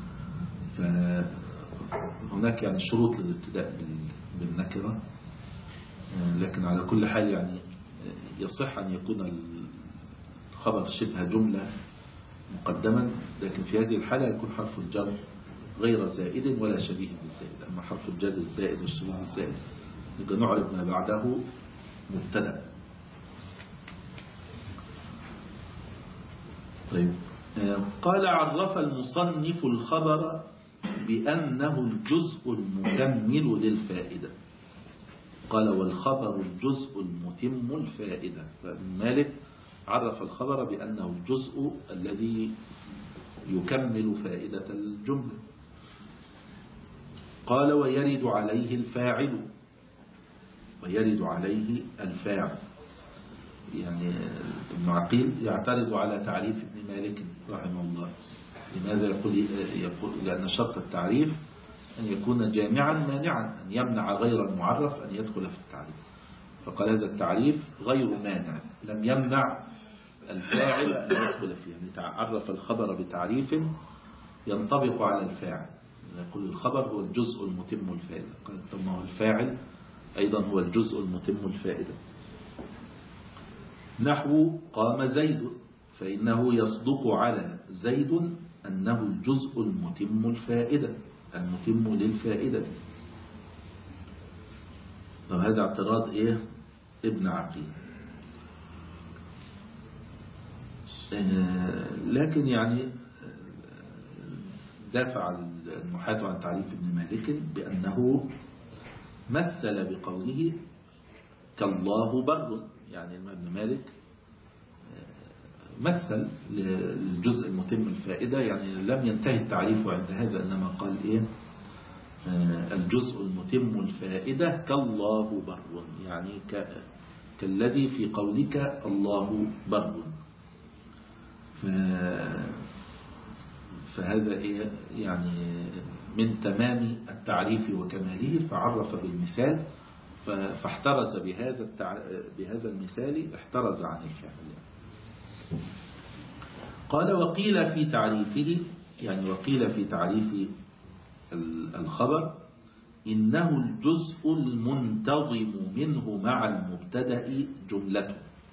فهناك يعني شروط للابتداء بالنكرة، لكن على كل حال يعني يصح أن يكون الخبر شبه جملة مقدما، لكن في هذه الحالة يكون حرف الجر غير زائد ولا شبيه بالزائد. أما حرف الجر الزائد والشبيه الزائد يبقى نعرف ما بعده مبتدأ. طيب قال: عرف المصنف الخبر بأنه الجزء المكمل للفائدة. قال: والخبر الجزء المتم الفائدة. فمالك عرف الخبر بأنه الجزء الذي يكمل فائدة الجملة. قال: ويرد عليه الفاعل. ويرد عليه الفاعل يعني ابن عقيل يعترض على تعريف ابن مالك رحمه الله. لماذا يقول لأن شرط التعريف أن يكون جامعا مانعا، أن يمنع غير المعرف أن يدخل في التعريف. فقال هذا التعريف غير مانع، لم يمنع الفاعل أن يدخل فيه. يعني تعرف الخبر بتعريف ينطبق على الفاعل. يقول الخبر هو الجزء المتم الفائدة، قال ثم هو الفاعل أيضا هو الجزء المتم الفائدة. نحو قام زيد، فإنه يصدق على زيد أنه الجزء المتم الفائدة، المتم للفائدة. وهذا اعتراض ابن عقيل. لكن يعني دافع النحاة عن تعريف ابن مالك بأنه مثل بقوله كالله بر. يعني ابن مالك مثل للجزء المتم الفائدة، يعني لم ينتهي التعريف عند هذا، إنما قال إيه الجزء المتم الفائدة كالله بر، يعني كالذي في قولك الله بر. فهذا إيه يعني من تمام التعريف وكماله، فعرف بالمثال، فاحترز بهذا المثال، احترز عن الفعل. قال وقيل في تعريفه، يعني وقيل في تعريف الخبر إنه الجزء المنتظم منه مع المبتدأ جملته.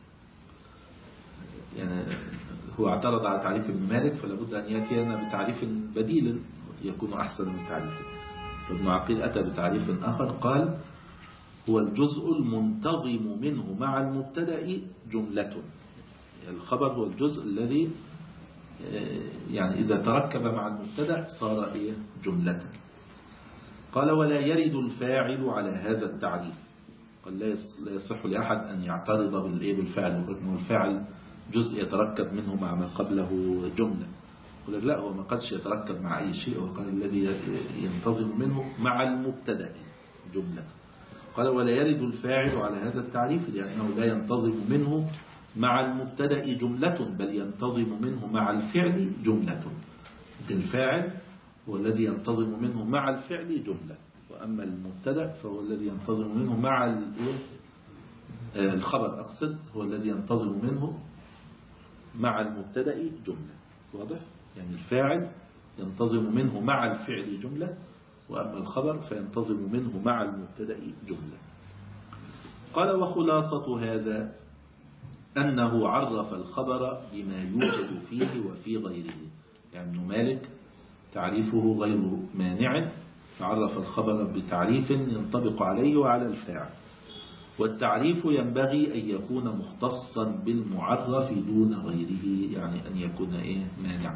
يعني هو اعترض على تعريف ابن مالك، فلا بد أن يأتينا بتعريف بديل يكون أحسن من تعريفه. فابن عقيل أتى بتعريف آخر، قال هو الجزء المنتظم منه مع المبتدأ جملة. الخبر هو الجزء الذي يعني إذا تركب مع المبتدأ صار إيه جملة. قال ولا يرد الفاعل على هذا التعريف. قال لا يصح لأحد أن يعترض بالفعل، لأنه الفاعل جزء يتركب منه مع ما قبله جملة. يقول لا، هو ما قدش يتركب مع أي شيء، وقال الذي ينتظم منه مع المبتدأ جملة. قال ولا يرد الفاعل على هذا التعريف لأنه لا ينتظم منه مع المبتدأ جملة، بل ينتظم منه مع الفعل جملة. الفاعل هو الذي ينتظم منه مع الفعل جملة، وأما المبتدأ فهو الذي ينتظم منه مع الخبر، أقصد هو الذي ينتظم منه مع المبتدأ جملة. واضح؟ يعني الفاعل ينتظم منه مع الفعل جملة، وأما الخبر فينتظم منه مع المبتدأ جملة. قال وخلاصة هذا أنه عرف الخبر بما يوجد فيه وفي غيره. يعني ابن مالك تعريفه غير مانع، فعرف الخبر بتعريف ينطبق عليه وعلى الفاعل. والتعريف ينبغي أن يكون مختصا بالمعرف دون غيره، يعني أن يكون مانع.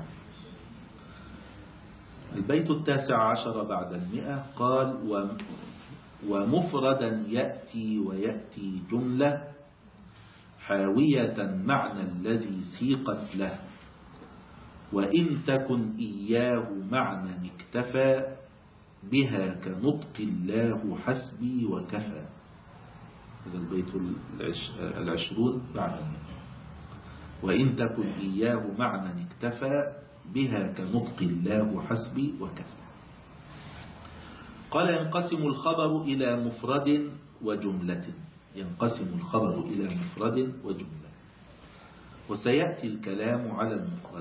البيت 19 بعد 100 قال ومفردا يأتي ويأتي جملة حاوية معنى الذي سيقت له، وإن تكن إياه معنى اكتفى بها كنطق الله حسبي وكفى. هذا البيت 20 بعد 100. وإن تكن إياه معنى اكتفى بها كنطق الله حسبي وكفى. قال ينقسم الخبر إلى مفرد وجملة. ينقسم الخبر إلى مفرد وجملة، وسيأتي الكلام على المفرد.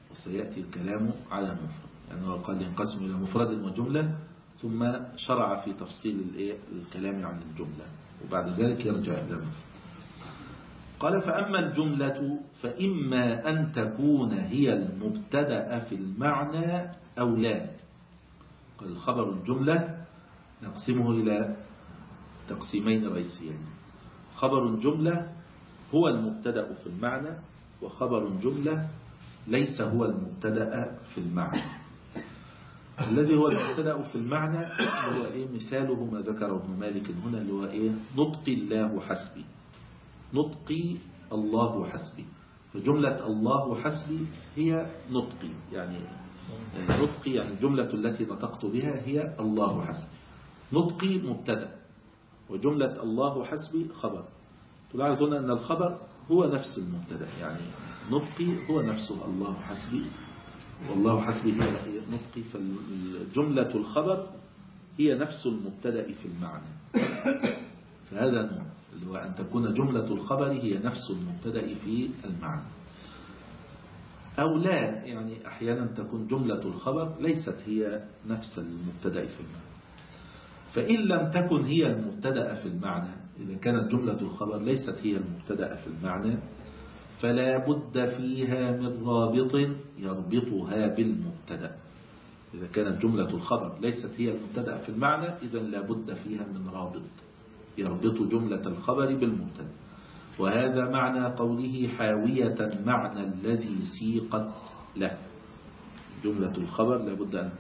يعني هو قال ينقسم إلى مفرد وجملة، ثم شرع في تفصيل الكلام عن الجملة، وبعد ذلك يرجع إلى المفرد. قال فأما الجملة فإما أن تكون هي المبتدأ في المعنى أو لا. قال الخبر الجملة نقسمه إلى تقسيمين رئيسيين. خبر جملة هو المبتدأ في المعنى، وخبر جملة ليس هو المبتدأ في المعنى. الذي هو المبتدأ في المعنى هو مثاله ما ذكره ابن مالك هنا، اللي هو نطقي الله حسبي. نطقي الله حسبي، فجملة الله حسبي هي نطقي، يعني نطقي يعني الجملة التي نطقت بها هي الله حسبي. نطقي مبتدأ، وجملة الله حسبي خبر. تلاحظون أن الخبر هو نفس المبتدأ، يعني نطقي هو نفسه الله حسبي، والله حسبي هي نطقي. فالجملة الخبر هي نفس المبتدأ في المعنى. فهذا نوع اللي هو أن تكون جملة الخبر هي نفس المبتدأ في المعنى. أو لا، يعني أحيانا تكون جملة الخبر ليست هي نفس المبتدأ في المعنى. فإن لم تكن هي المبتدأ في المعنى، إذا كانت جملة الخبر ليست هي المبتدأ في المعنى، فلا بد فيها من رابط يربطها بالمبتدأ. إذا كانت جملة الخبر ليست هي المبتدأ في المعنى، إذن لا بد فيها من رابط يربط جملة الخبر بالمبتدأ. وهذا معنى قوله حاوية معنى الذي سيقت له. جملة الخبر لابد أن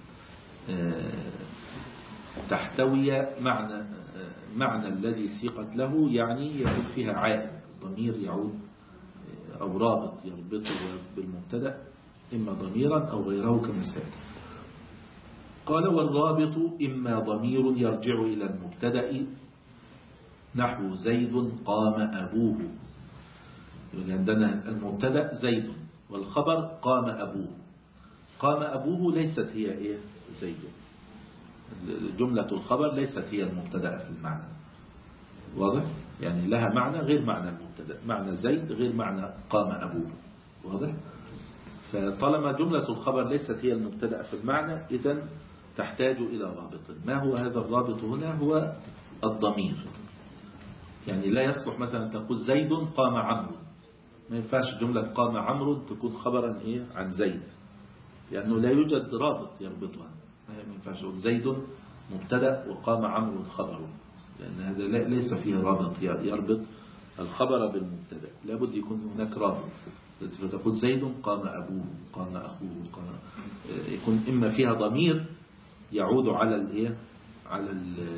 تحتوي معنى الذي سيقت له، يعني يكون فيها عائد، ضمير يعود أو رابط يربطه بالمبتدأ، إما ضميرا أو غيره كمثال. قال والرابط إما ضمير يرجع إلى المبتدأ نحو زيد قام أبوه، يعني عندنا المبتدأ زيد والخبر قام أبوه. قام أبوه ليست هي إيه زيد، جملة الخبر ليست هي المبتدأ في المعنى، واضح؟ يعني لها معنى غير معنى المبتدأ، معنى زيد غير معنى قام أبوه، واضح؟ فطالما جملة الخبر ليست هي المبتدأ في المعنى إذن تحتاج إلى رابط. ما هو هذا الرابط هنا؟ هو الضمير. يعني لا يصلح مثلا تقول زيد قام عمرو، ما ينفعش جملة قام عمرو تكون خبرا إيه عن زيد، لأنه لا يوجد رابط يربطها. ما ينفعش تقول زيد مبتدأ وقام عمرو خبره، لأن هذا ليس فيه رابط يربط الخبر بالمبتدأ، لابد يكون هناك رابط. فتقول زيد قام أبوه قام أخوه يكون إما فيها ضمير يعود على الإيه على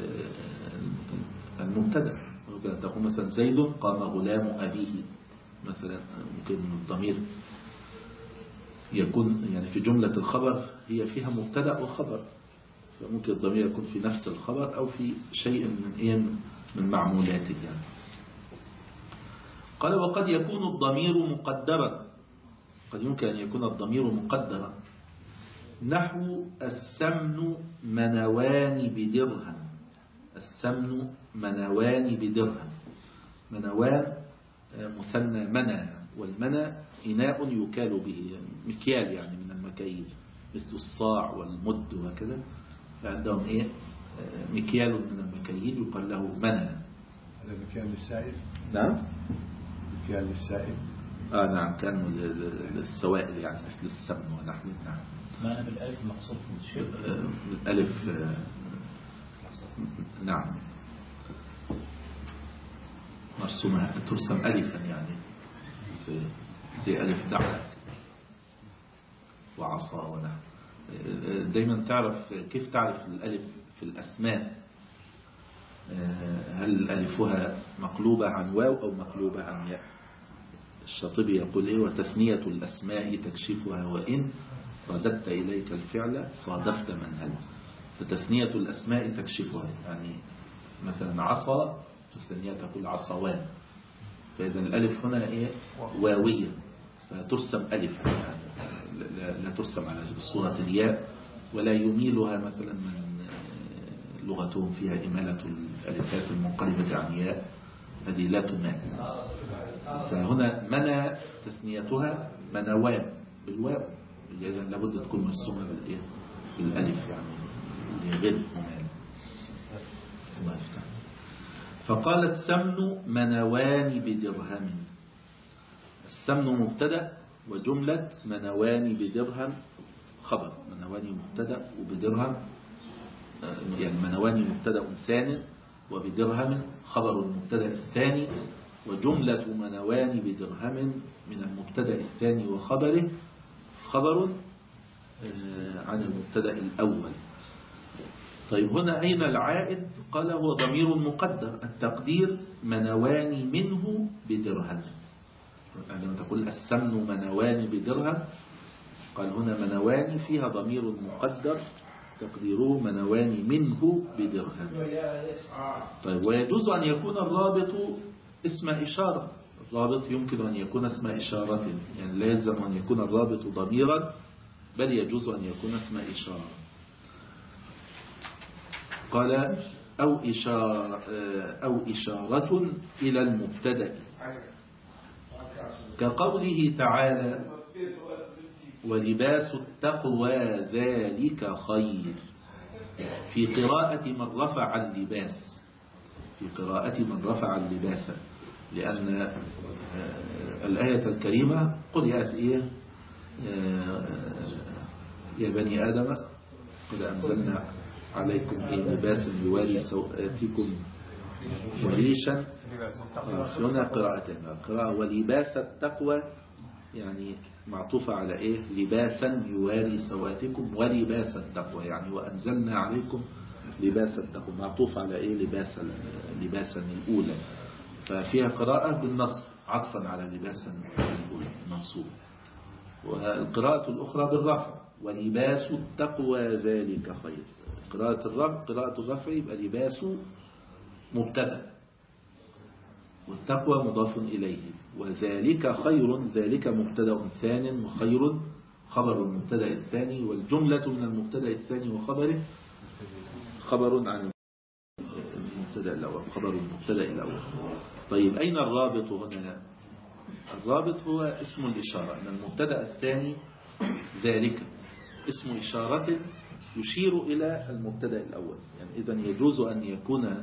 المبتدأ. ممكن تقول مثلا زيد قام غلام أبيه مثلا، ممكن الضمير يكون يعني في جملة الخبر هي فيها مبتدأ وخبر، فممكن الضمير يكون في نفس الخبر أو في شيء من معمولاته يعني. قال وقد يكون الضمير مقدرا، قد يمكن أن يكون الضمير مقدرا نحو السمن منوان بدرهم. السمن منوان بدرهم، منوان مثنى منى، والمنى إناء يكال به، مكيال يعني من المكاييل مثل الصاع والمد وكذا، فعندهم إيه مكيال من المكاييل يقال له منى. هذا مكيال للسائل؟ نعم مكيال للسائل. نعم كانوا للسوائل يعني مثل السمن ونحن. نعم معنى بالألف مقصود في الشيء الألف نعم مرسومة ترسم ألفا يعني زي ألف دعوة وعصا ونحو. دايما تعرف كيف تعرف الألف في الأسماء، هل ألفها مقلوبة عن واو أو مقلوبة عن ياء. الشاطبي يقول إيه وتثنية الأسماء تكشفها وإن رددت إليك الفعل صادفت من هل. فتثنية الأسماء تكشفها، يعني مثلا عصا تثنية تقول عصوان، فإذا الألف هنا إيه واوية فترسم ألف، يعني لا ترسم على صورة الياء، ولا يميلها مثلا من لغتهم فيها إمالة الألفات المنقلبة عن ياء، هذه لا تمال. فهنا منى تثنيتها منوان بالواو، إذا لابد تكون مرسومة بالإيه بالألف يعني غير ممال. فقال السمن منوان بدرهم. السمن مبتدأ وجملة منوان بدرهم خبر. منوان مبتدأ وبدرهم يعني منوان مبتدأ ثاني وبدرهم خبر المبتدأ الثاني، وجملة منوان بدرهم من المبتدأ الثاني وخبره خبر عن المبتدأ الأول. طيب هنا أين العائد؟ قال هو ضمير مقدر، التقدير منوان منه بدرهم. عندما تقول السمن منوان بدرهم قال هنا منوان فيها ضمير مقدر تقديره منوان منه بدرهم. طيب ويجوز أن يكون الرابط اسم إشارة. الرابط يمكن أن يكون اسم إشارة، يعني لا يلزم أن يكون الرابط ضميرا، بل يجوز أن يكون اسم إشارة. قال أو إشارة إلى المبتدأ كقوله تعالى ولباس التقوى ذلك خير، في قراءة من رفع اللباس، في قراءة من رفع اللباس، لأن الآية الكريمة قرأت إيه يا بني آدم قد أنزلنا عليكم لباسا يواري سوآتكم وريشا. هنا قراءتين، قراءة ولباس التقوى يعني معطوفة على إيه؟ لباسا يواري سواتكم ولباس التقوى، يعني وأنزلنا عليكم لباس التقوى، معطوف على إيه؟ لباسا الأولى، ففيها قراءة بالنصب عطفا على لباسا الأولى منصوب. والقراءة الأخرى بالرفع ولباس التقوى ذلك خير. قراءة الرفع يبقى لباس مبتدأ والتقوى مضاف إليه، وذلك خير، ذلك مبتدأ ثان وخير خبر المبتدأ الثاني، والجملة من المبتدأ الثاني وخبره خبر عن المبتدأ الأول، خبر المبتدأ الأول. طيب أين الرابط هنا؟ الرابط هو اسم الإشارة، أن المبتدأ الثاني ذلك اسم إشارة يشير إلى المبتدأ الأول، يعني إذن يجوز أن يكون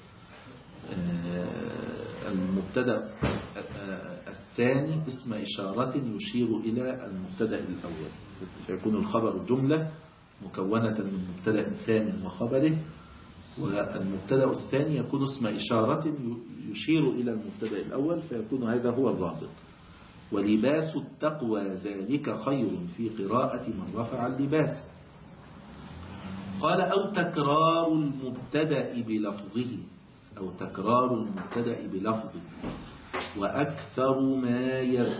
المبتدأ الثاني اسم إشارة يشير إلى المبتدأ الأول، فيكون الخبر جملة مكونة من مبتدأ ثاني وخبره، والمبتدأ الثاني يكون اسم إشارة يشير إلى المبتدأ الأول، فيكون هذا هو الرابط. ولباس التقوى ذلك خير في قراءة من رفع اللباس. قال أو تكرار المبتدأ بلفظه، أو تكرار المبتدأ بلفظه وأكثر ما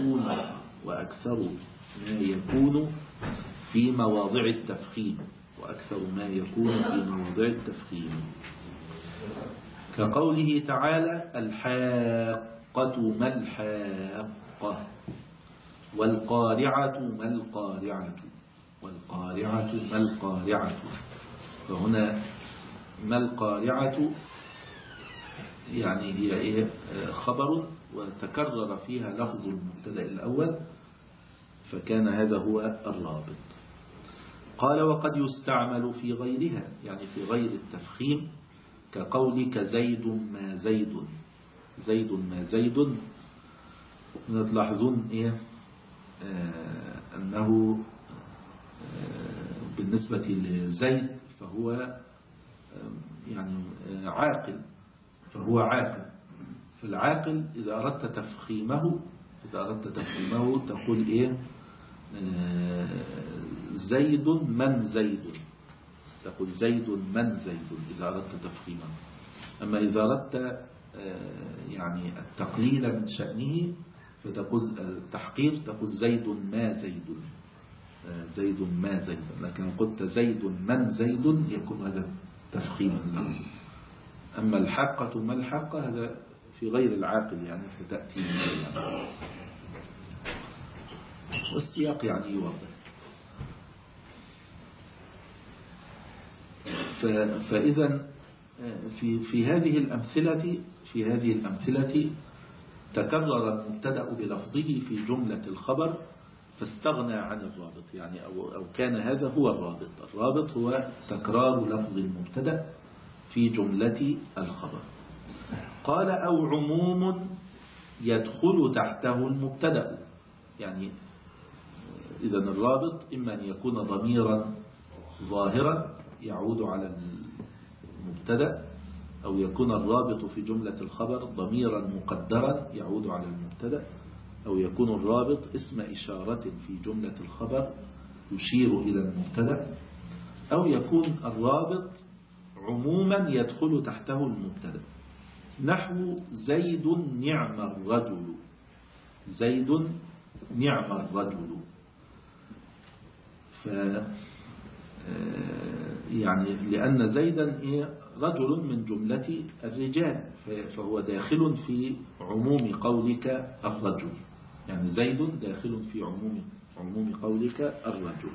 يكون في مواضع التفخيم، وأكثر ما يكون في مواضع التفخيم، كقوله تعالى الحاقة ما الحاقة، والقارعة ما القارعة، والقارعة ما القارعة. فهنا ما القارعة يعني هي إيه؟ خبر وتكرر فيها لفظ المبتدأ الأول، فكان هذا هو الرابط. قال وقد يستعمل في غيرها، يعني في غير التفخيم، كقولك زيد ما زيد، زيد ما زيد. تلاحظون إيه؟ أنه بالنسبة لزيد فهو يعني عاقل، فهو عاقل. فالعاقل إذا أردت تفخيمه تقول إيه؟ زيد من زيد، تقول زيد من زيد إذا أردت تفخيمه. أما إذا أردت يعني التقليل من شأنه فتقول التحقير، تقول زيد ما زيد، زيد ما زيد. لكن قلت زيد من زيد يكون هذا تفخيما له. أما الحقة ما الحقة هذا في غير العاقل، يعني فتأتي يعني والسياق يعني يوضح. فإذا في هذه الأمثلة تكرر المبتدأ بلفظه في جملة الخبر فاستغنى عن الرابط، يعني أو كان هذا هو الرابط. الرابط هو تكرار لفظ المبتدأ في جملة الخبر. قال أو عموم يدخل تحته المبتدأ، يعني إذا الرابط إما أن يكون ضميرا ظاهرا يعود على المبتدأ، أو يكون الرابط في جملة الخبر ضميرا مقدرا يعود على المبتدأ، أو يكون الرابط اسم إشارة في جملة الخبر يشير إلى المبتدأ، أو يكون الرابط عموما يدخل تحته المبتدأ، نحو زيد نعم الرجل، زيد نعم الرجل. يعني لأن زيدا رجل من جملة الرجال، فهو داخل في عموم قولك الرجل، يعني زيد داخل في عموم قولك الرجل.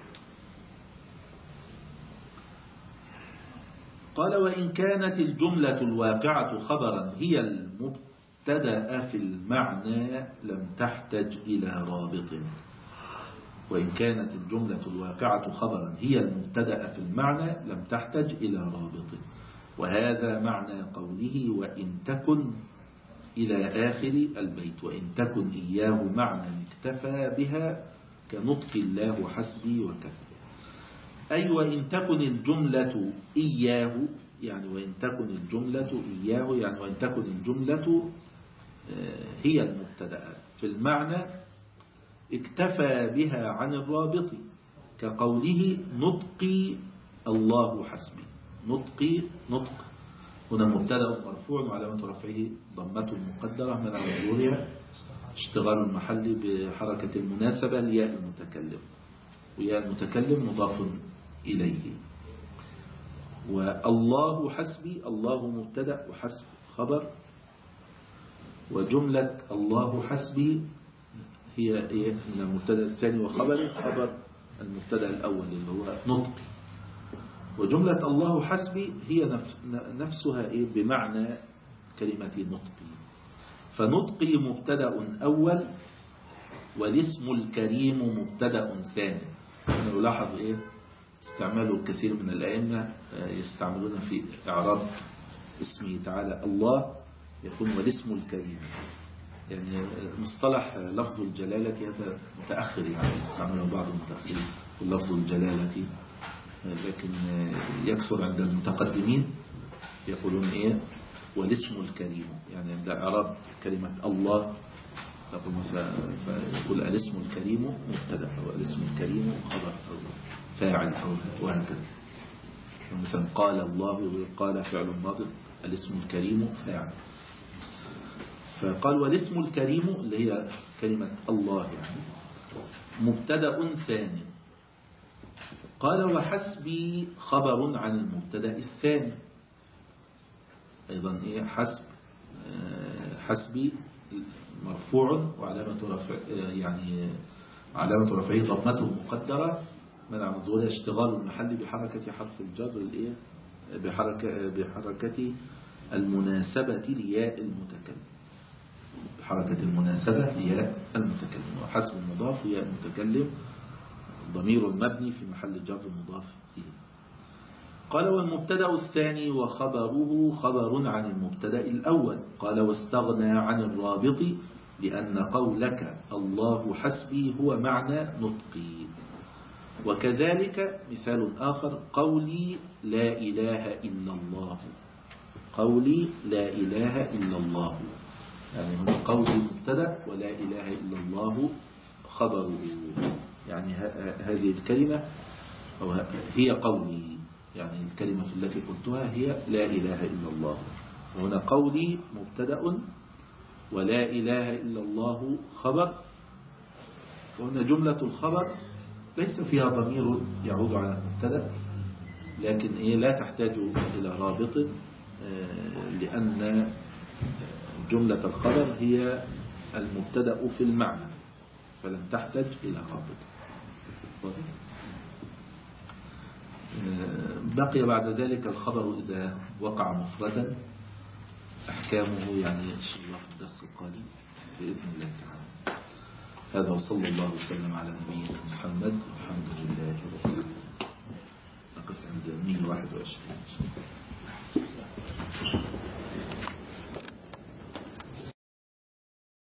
قال وإن كانت الجملة الواقعة خبرا هي المبتدأ في المعنى لم تحتج إلى رابط. وإن كانت الجملة الواقعة خبرا هي المبتدأ في المعنى لم تحتج إلى رابط. وهذا معنى قوله وإن تكن إلى آخر البيت، وإن تكن إياه معنى اكتفى بها كنطق الله حسبي وكفى. أي وإن تكن الجملة إياه يعني وإن تكن الجملة إياه، يعني وإن تكن الجملة هي المبتدأ في المعنى اكتفى بها عن الرابط، كقوله نطقي الله حسبي. نطقي، نطق هنا مبتدأ مرفوع وعلامة رفعه ضمة مقدرة من ظهورها اشتغال المحل بحركة المناسبة لياء المتكلم، وياء المتكلم مضاف إليه. والله حسبي، الله مبتدأ وحسب خبر، وجملة الله حسبي هي من المبتدأ الثاني وخبر المبتدأ الأول اللي هو نطقي. وجملة الله حسبي هي نفسها بمعنى كلمة نطقي. فنطقي مبتدأ أول، والاسم الكريم مبتدأ ثاني. نلاحظ استعماله الكثير من الأئمة يستعملون في إعراب اسمه تعالى الله يكون والاسم الكريم، يعني مصطلح لفظ الجلالة هذا متأخر، يعني يستعمله بعض المتأخرين لفظ الجلالة، لكن يكثر عند المتقدمين يقولون والاسم الكريم، يعني عند إعراب كلمة الله فيقول الاسم الكريم مبتدأ أو الاسم الكريم خبر أو فاعل أو وهكذا. مثلا قال الله، قال فعل ماضي، الاسم الكريم فاعل. فقال والاسم الكريم اللي هي كلمة الله يعني مبتدأ ثاني. قال وحسبي خبر عن المبتدأ الثاني أيضا. حسبي مرفوع وعلامة رفع يعني علامة رفعه ضمته مقدرة منع من ظهورها اشتغال المحل بحركة حرف الجر بحركة المناسبة لياء المتكلم، بحركة المناسبة لياء المتكلم. وحسب المضاف ياء المتكلم ضمير مبني في محل جر مضاف إليه. قال والمبتدأ الثاني وخبره خبر عن المبتدأ الأول. قال واستغنى عن الرابط لأن قولك الله حسبي هو معنى نطقي. وكذلك مثال آخر قولي لا إله إلا الله. قولي لا إله إلا الله يعني من قولي مبتدأ ولا إله إلا الله خبره، يعني هذه الكلمة هي قولي، يعني الكلمة التي قلتها هي لا إله إلا الله. وهنا قولي مبتدأ ولا إله إلا الله خبر. وهنا جملة الخبر ليس فيها ضمير يعود على المبتدأ، لكن لا تحتاج إلى رابط، لأن جملة الخبر هي المبتدأ في المعنى فلن تحتاج إلى رابط. بقي بعد ذلك الخبر إذا وقع مفردا أحكامه يعني إن شاء الله في الدرس القادم بإذن الله تعالى. هذا وصلى الله وسلم على نبينا محمد.